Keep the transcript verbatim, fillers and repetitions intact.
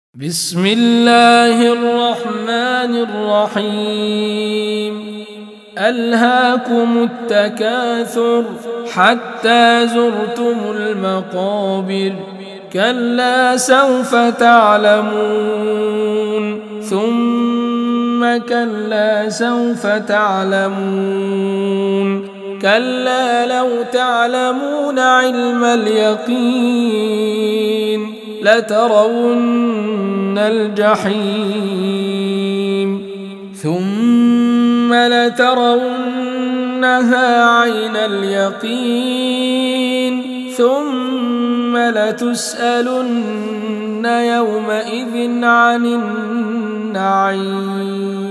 بسم الله الرحمن الرحيم ألهاكم التكاثر حتى زرتم المقابر كلا سوف تعلمون ثم كلا سوف تعلمون كلا لو تعلمون علم اليقين لترون الجحيم ثم لترونها عين اليقين ثم لتسألن يومئذ عن النعيم.